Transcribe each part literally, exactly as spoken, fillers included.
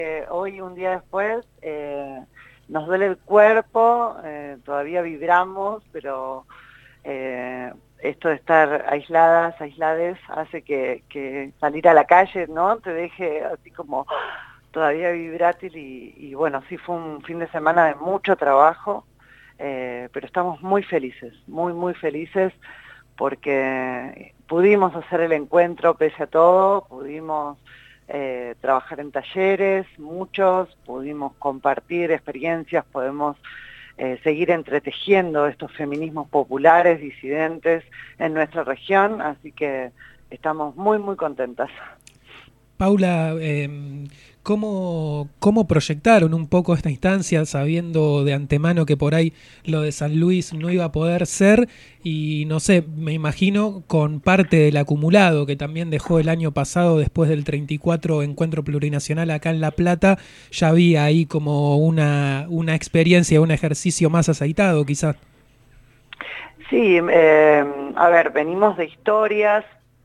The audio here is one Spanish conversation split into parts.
Eh, hoy, un día después, eh, nos duele el cuerpo, eh, todavía vibramos, pero eh, esto de estar aisladas, aislades, hace que, que salir a la calle, ¿no?, te deje así como todavía vibrátil y, y bueno, sí fue un fin de semana de mucho trabajo, eh, pero estamos muy felices, muy, muy felices porque pudimos hacer el encuentro pese a todo, pudimos eh, trabajar en talleres, muchos, pudimos compartir experiencias, podemos eh, seguir entretejiendo estos feminismos populares, disidentes en nuestra región, así que estamos muy, muy contentas. Paula, eh, ¿cómo, ¿cómo proyectaron un poco esta instancia sabiendo de antemano que por ahí lo de San Luis no iba a poder ser? Y no sé, me imagino con parte del acumulado que también dejó el año pasado después del treinta y cuatro Encuentro Plurinacional acá en La Plata, ya había ahí como una, una experiencia, un ejercicio más aceitado quizás. Sí, eh, a ver, venimos de historias,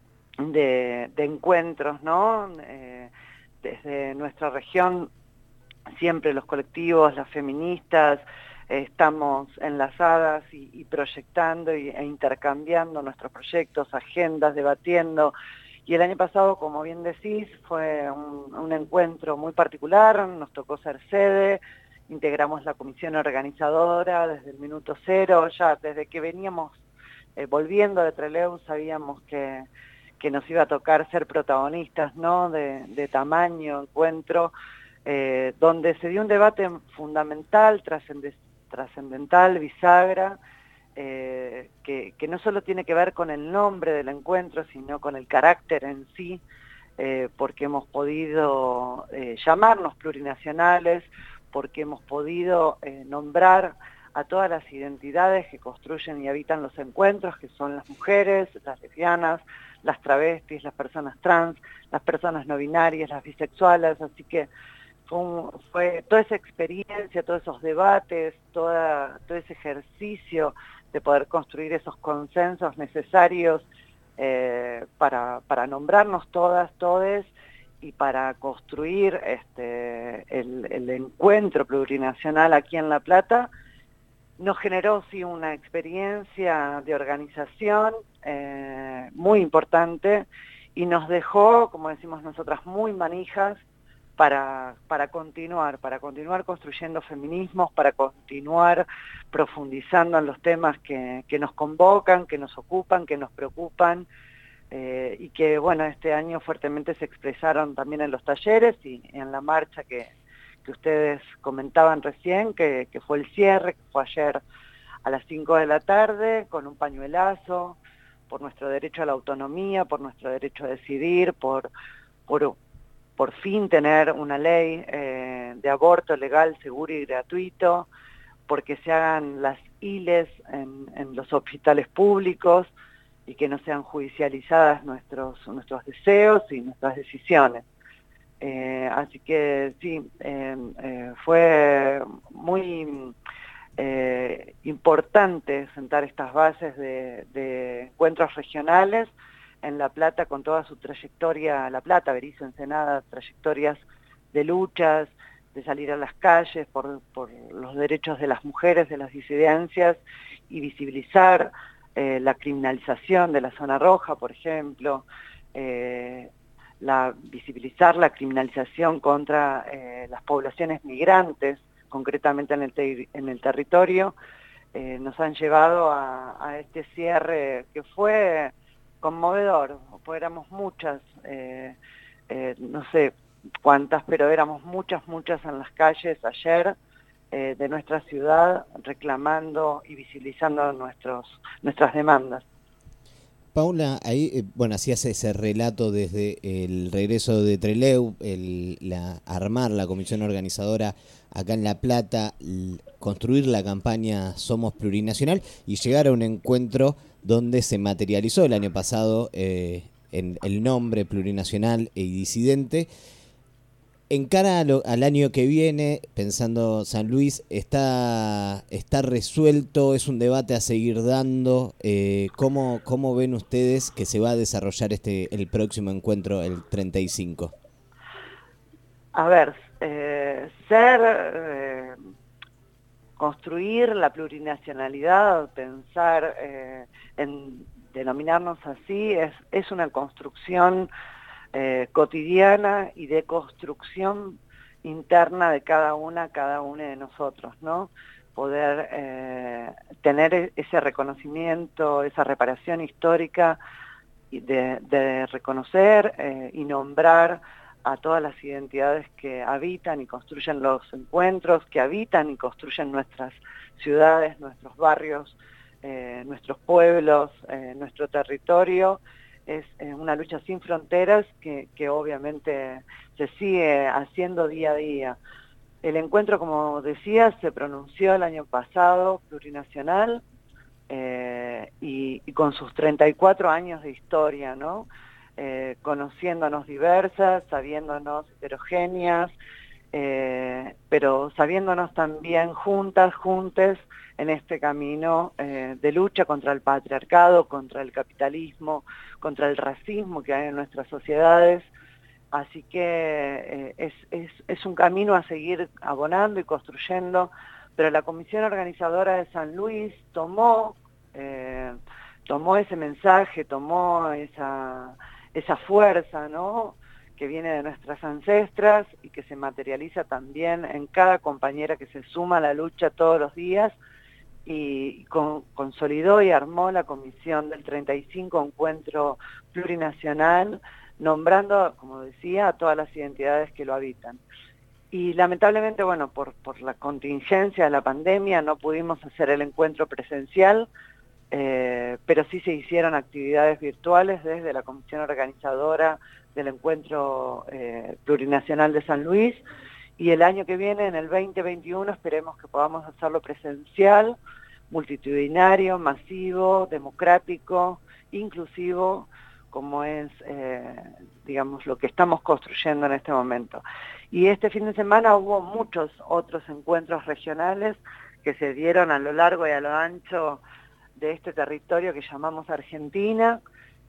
de, de encuentros, ¿no? Eh, desde nuestra región, siempre los colectivos, las feministas, eh, estamos enlazadas y, y proyectando y, e intercambiando nuestros proyectos, agendas, debatiendo. Y el año pasado, como bien decís, fue un, un encuentro muy particular, nos tocó ser sede, integramos la comisión organizadora desde el minuto cero, ya desde que veníamos eh, volviendo de Trelew sabíamos que, que nos iba a tocar ser protagonistas, ¿no?, de, de tamaño, encuentro, eh, donde se dio un debate fundamental, trascendental, bisagra, eh, que, que no solo tiene que ver con el nombre del encuentro, sino con el carácter en sí, eh, porque hemos podido eh, llamarnos plurinacionales, porque hemos podido eh, nombrar a todas las identidades que construyen y habitan los encuentros, que son las mujeres, las lesbianas, las travestis, las personas trans, las personas no binarias, las bisexuales, así que fue, un, fue toda esa experiencia, todos esos debates, toda, todo ese ejercicio de poder construir esos consensos necesarios eh, para, para nombrarnos todas, todes, y para construir este, el, el encuentro plurinacional aquí en La Plata, nos generó sí una experiencia de organización eh, muy importante y nos dejó, como decimos nosotras, muy manijas para, para continuar, para continuar construyendo feminismos, para continuar profundizando en los temas que, que nos convocan, que nos ocupan, que nos preocupan, eh, y que, bueno, este año fuertemente se expresaron también en los talleres y en la marcha que, que ustedes comentaban recién, que, que fue el cierre, que fue ayer a las cinco de la tarde, con un pañuelazo, por nuestro derecho a la autonomía, por nuestro derecho a decidir, por, por, por fin tener una ley eh, de aborto legal, seguro y gratuito, porque se hagan las I L Es en, en los hospitales públicos y que no sean judicializadas nuestros, nuestros deseos y nuestras decisiones. Eh, así que sí, eh, eh, fue muy eh, importante sentar estas bases de, de encuentros regionales en La Plata con toda su trayectoria, La Plata, Berisso, Ensenada, trayectorias de luchas, de salir a las calles por, por los derechos de las mujeres, de las disidencias y visibilizar eh, la criminalización de la zona roja, por ejemplo, eh, la, visibilizar la criminalización contra eh, las poblaciones migrantes, concretamente en el, ter en el territorio, eh, nos han llevado a, a este cierre que fue conmovedor, pues éramos muchas, eh, eh, no sé cuántas, pero éramos muchas, muchas en las calles ayer eh, de nuestra ciudad reclamando y visibilizando nuestros, nuestras demandas. Paula, ahí, eh, bueno, hacías ese relato desde el regreso de Trelew, el, la, armar la comisión organizadora acá en La Plata, l, construir la campaña Somos Plurinacional y llegar a un encuentro donde se materializó el año pasado eh, en el nombre plurinacional e disidente. En cara a lo, al año que viene, pensando San Luis, ¿está, está resuelto? ¿Es un debate a seguir dando? Eh, ¿cómo, ¿Cómo ven ustedes que se va a desarrollar este el próximo encuentro, el treinta y cinco? A ver, eh, ser, eh, construir la plurinacionalidad, pensar eh, en denominarnos así, es, es una construcción eh, cotidiana y de construcción interna de cada una, cada uno de nosotros, ¿no? Poder eh, tener ese reconocimiento, esa reparación histórica de, de reconocer eh, y nombrar a todas las identidades que habitan y construyen los encuentros, que habitan y construyen nuestras ciudades, nuestros barrios, eh, nuestros pueblos, eh, nuestro territorio. Es eh, una lucha sin fronteras que, que obviamente se sigue haciendo día a día. El encuentro, como decía, se pronunció el año pasado, plurinacional, eh, y, y con sus treinta y cuatro años de historia, ¿no? Eh, conociéndonos diversas, sabiéndonos heterogéneas, eh, pero sabiéndonos también juntas, juntes, en este camino eh, de lucha contra el patriarcado, contra el capitalismo, contra el racismo que hay en nuestras sociedades. Así que eh, es, es, es un camino a seguir abonando y construyendo, pero la Comisión Organizadora de San Luis tomó, eh, tomó ese mensaje, tomó esa, esa fuerza, ¿no?, que viene de nuestras ancestras y que se materializa también en cada compañera que se suma a la lucha todos los días, y con, consolidó y armó la comisión del treinta y cinco Encuentro Plurinacional, nombrando, como decía, a todas las identidades que lo habitan. Y lamentablemente, bueno, por, por la contingencia de la pandemia no pudimos hacer el encuentro presencial, eh, pero sí se hicieron actividades virtuales desde la comisión organizadora del Encuentro eh, Plurinacional de San Luis, y el año que viene, en el veinte veintiuno, esperemos que podamos hacerlo presencial, multitudinario, masivo, democrático, inclusivo, como es, eh, digamos, lo que estamos construyendo en este momento. Y este fin de semana hubo muchos otros encuentros regionales que se dieron a lo largo y a lo ancho de este territorio que llamamos Argentina.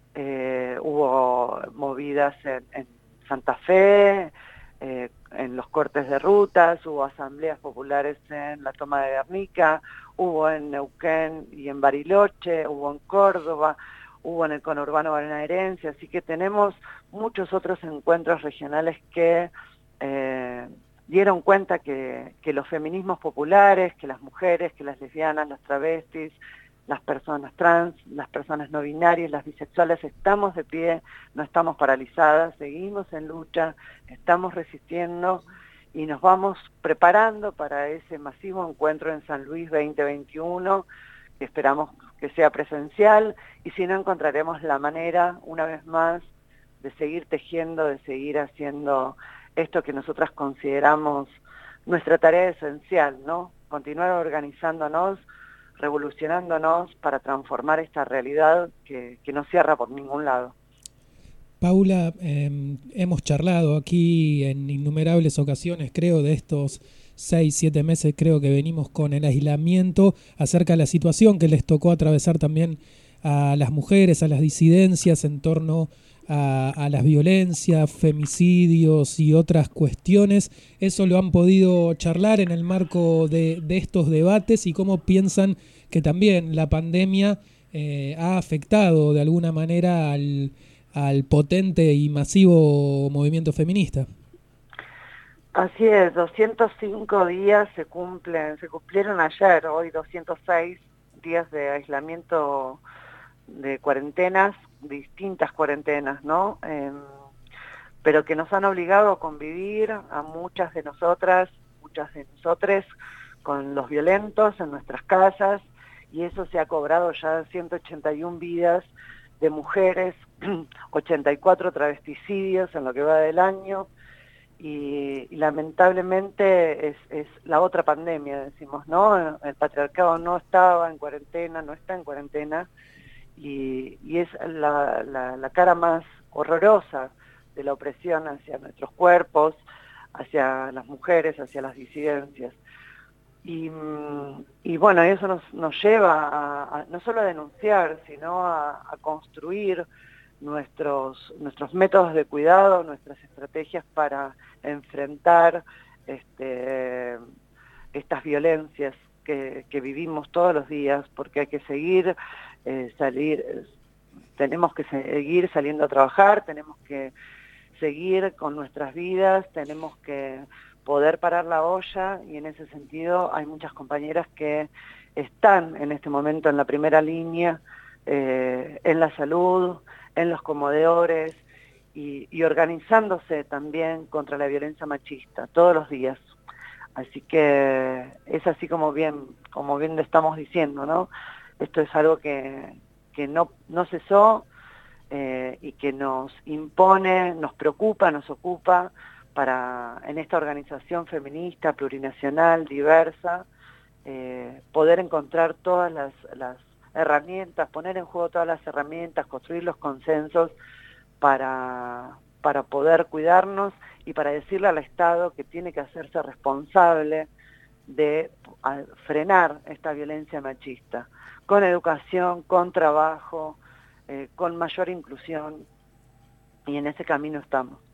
Eh, hubo movidas en, en Santa Fe, eh, en los cortes de rutas, hubo asambleas populares en la toma de Guernica, hubo en Neuquén y en Bariloche, hubo en Córdoba, hubo en el conurbano bonaerense, así que tenemos muchos otros encuentros regionales que eh, dieron cuenta que, que los feminismos populares, que las mujeres, que las lesbianas, las travestis, las personas trans, las personas no binarias, las bisexuales, estamos de pie, no estamos paralizadas, seguimos en lucha, estamos resistiendo y nos vamos preparando para ese masivo encuentro en San Luis veinte veintiuno, que esperamos que sea presencial, y si no, encontraremos la manera, una vez más, de seguir tejiendo, de seguir haciendo esto que nosotras consideramos nuestra tarea esencial, ¿no? Continuar organizándonos, revolucionándonos para transformar esta realidad que, que no cierra por ningún lado. Paula, eh, hemos charlado aquí en innumerables ocasiones, creo, de estos seis, siete meses, creo que venimos con el aislamiento, acerca de la situación que les tocó atravesar también a las mujeres, a las disidencias en torno a, a las violencias, femicidios y otras cuestiones. ¿Eso lo han podido charlar en el marco de, de estos debates, y cómo piensan que también la pandemia eh, ha afectado de alguna manera al, al potente y masivo movimiento feminista? Así es, doscientos cinco días se cumplen, se cumplieron ayer, hoy doscientos seis días de aislamiento, de cuarentenas, distintas cuarentenas, ¿no? Eh, pero que nos han obligado a convivir a muchas de nosotras, muchas de nosotres, con los violentos en nuestras casas, y eso se ha cobrado ya ciento ochenta y una vidas de mujeres, ochenta y cuatro travesticidios en lo que va del año, y, y lamentablemente es, es la otra pandemia, decimos, ¿no? El patriarcado no estaba en cuarentena, no está en cuarentena, y, y es la, la, la cara más horrorosa de la opresión hacia nuestros cuerpos, hacia las mujeres, hacia las disidencias. Y, y bueno, eso nos, nos lleva a, a no solo a denunciar, sino a, a construir nuestros, nuestros métodos de cuidado, nuestras estrategias para enfrentar este, estas violencias que, que vivimos todos los días, porque hay que seguir, eh, salir, tenemos que seguir saliendo a trabajar, tenemos que seguir con nuestras vidas, tenemos que poder parar la olla, y en ese sentido hay muchas compañeras que están en este momento en la primera línea, eh, en la salud, en los comedores, y, y organizándose también contra la violencia machista todos los días. Así que es así como bien, como bien le estamos diciendo, ¿no? Esto es algo que, que no, no cesó, eh, y que nos impone, nos preocupa, nos ocupa, para en esta organización feminista, plurinacional, diversa, eh, poder encontrar todas las, las herramientas, poner en juego todas las herramientas, construir los consensos para, para poder cuidarnos y para decirle al Estado que tiene que hacerse responsable de frenar esta violencia machista, con educación, con trabajo, eh, con mayor inclusión, y en ese camino estamos.